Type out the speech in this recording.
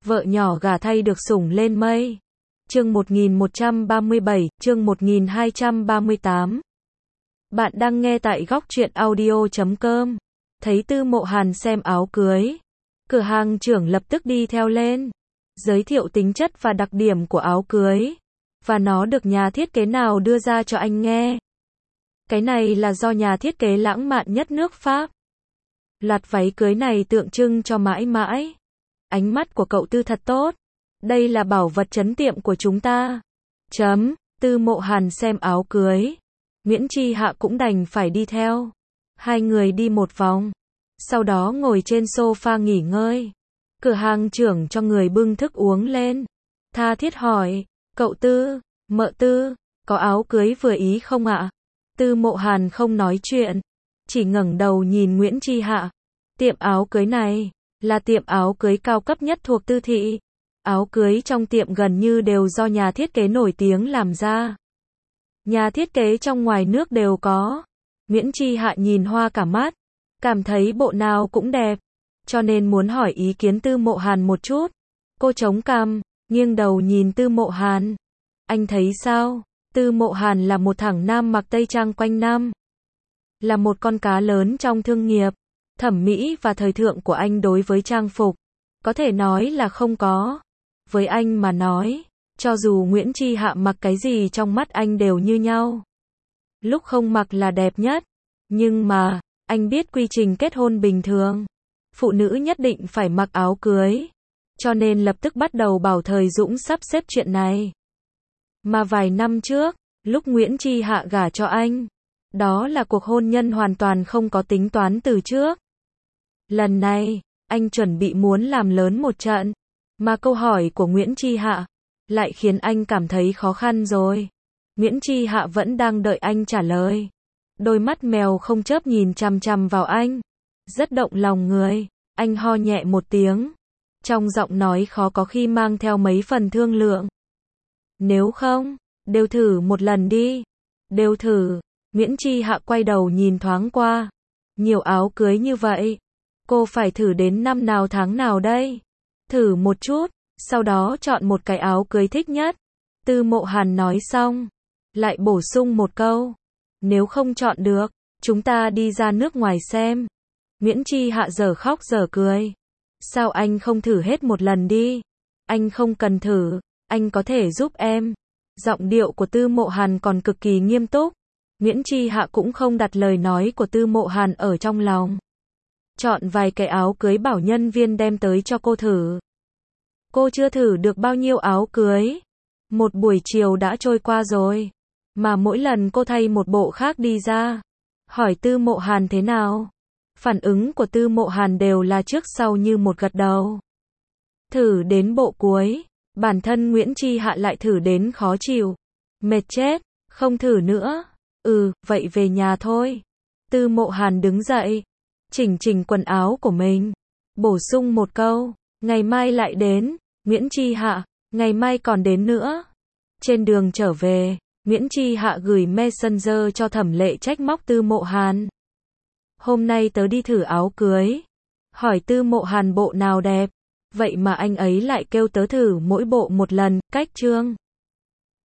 vợ nhỏ gả thay được sủng lên mây. Chương 1137, chương 1238. Bạn đang nghe tại góc truyện audio.com. Thấy Tư Mộ Hàn xem áo cưới, cửa hàng trưởng lập tức đi theo lên, giới thiệu tính chất và đặc điểm của áo cưới, và nó được nhà thiết kế nào đưa ra cho anh nghe. Cái này là do nhà thiết kế lãng mạn nhất nước Pháp. Loạt váy cưới này tượng trưng cho mãi mãi. Ánh mắt của cậu Tư thật tốt. Đây là bảo vật trấn tiệm của chúng ta. Tư Mộ Hàn xem áo cưới. Nguyễn Chi Hạ cũng đành phải đi theo. Hai người đi một vòng. Sau đó ngồi trên sofa nghỉ ngơi. Cửa hàng trưởng cho người bưng thức uống lên. Tha thiết hỏi, cậu Tư, mợ Tư, có áo cưới vừa ý không ạ? Tư Mộ Hàn không nói chuyện, chỉ ngẩng đầu nhìn Nguyễn Chi Hạ. Tiệm áo cưới này là tiệm áo cưới cao cấp nhất thuộc Tư thị. Áo cưới trong tiệm gần như đều do nhà thiết kế nổi tiếng làm ra. Nhà thiết kế trong ngoài nước đều có. Nguyễn Chi Hạ nhìn hoa cả mắt, cảm thấy bộ nào cũng đẹp, cho nên muốn hỏi ý kiến Tư Mộ Hàn một chút. Cô chống cằm, nghiêng đầu nhìn Tư Mộ Hàn. Anh thấy sao? Tư Mộ Hàn là một thằng nam mặc tây trang quanh năm. Là một con cá lớn trong thương nghiệp. Thẩm mỹ và thời thượng của anh đối với trang phục, có thể nói là không có. Với anh mà nói, cho dù Nguyễn Chi Hạ mặc cái gì trong mắt anh đều như nhau. Lúc không mặc là đẹp nhất. Nhưng mà, anh biết quy trình kết hôn bình thường. Phụ nữ nhất định phải mặc áo cưới. Cho nên lập tức bắt đầu bảo Thời Dũng sắp xếp chuyện này. Mà vài năm trước, lúc Nguyễn Chi Hạ gả cho anh, đó là cuộc hôn nhân hoàn toàn không có tính toán từ trước. Lần này, anh chuẩn bị muốn làm lớn một trận, mà câu hỏi của Nguyễn Chi Hạ lại khiến anh cảm thấy khó khăn rồi. Nguyễn Chi Hạ vẫn đang đợi anh trả lời. Đôi mắt mèo không chớp nhìn chằm chằm vào anh. Rất động lòng người. Anh ho nhẹ một tiếng. Trong giọng nói khó có khi mang theo mấy phần thương lượng. Nếu không, đều thử một lần đi. Đều thử. Nguyễn Chi Hạ quay đầu nhìn thoáng qua. Nhiều áo cưới như vậy, cô phải thử đến năm nào tháng nào đây? Thử một chút, sau đó chọn một cái áo cưới thích nhất. Tư Mộ Hàn nói xong, lại bổ sung một câu. Nếu không chọn được, chúng ta đi ra nước ngoài xem. Nguyễn Chi Hạ giờ khóc giờ cười. Sao anh không thử hết một lần đi? Anh không cần thử, anh có thể giúp em. Giọng điệu của Tư Mộ Hàn còn cực kỳ nghiêm túc. Nguyễn Chi Hạ cũng không đặt lời nói của Tư Mộ Hàn ở trong lòng. Chọn vài cái áo cưới bảo nhân viên đem tới cho cô thử. Cô chưa thử được bao nhiêu áo cưới. Một buổi chiều đã trôi qua rồi. Mà mỗi lần cô thay một bộ khác đi ra. Hỏi Tư Mộ Hàn thế nào? Phản ứng của Tư Mộ Hàn đều là trước sau như một gật đầu. Thử đến bộ cuối, bản thân Nguyễn Chi Hạ lại thử đến khó chịu. Mệt chết, không thử nữa. Vậy về nhà thôi. Tư Mộ Hàn đứng dậy, chỉnh quần áo của mình. Bổ sung một câu, ngày mai lại đến. Nguyễn Chi Hạ, ngày mai còn đến nữa. Trên đường trở về, Nguyễn Chi Hạ gửi Messenger cho Thẩm Lệ trách móc Tư Mộ Hàn. Hôm nay tớ đi thử áo cưới. Hỏi Tư Mộ Hàn bộ nào đẹp. Vậy mà anh ấy lại kêu tớ thử mỗi bộ một lần, cách chương.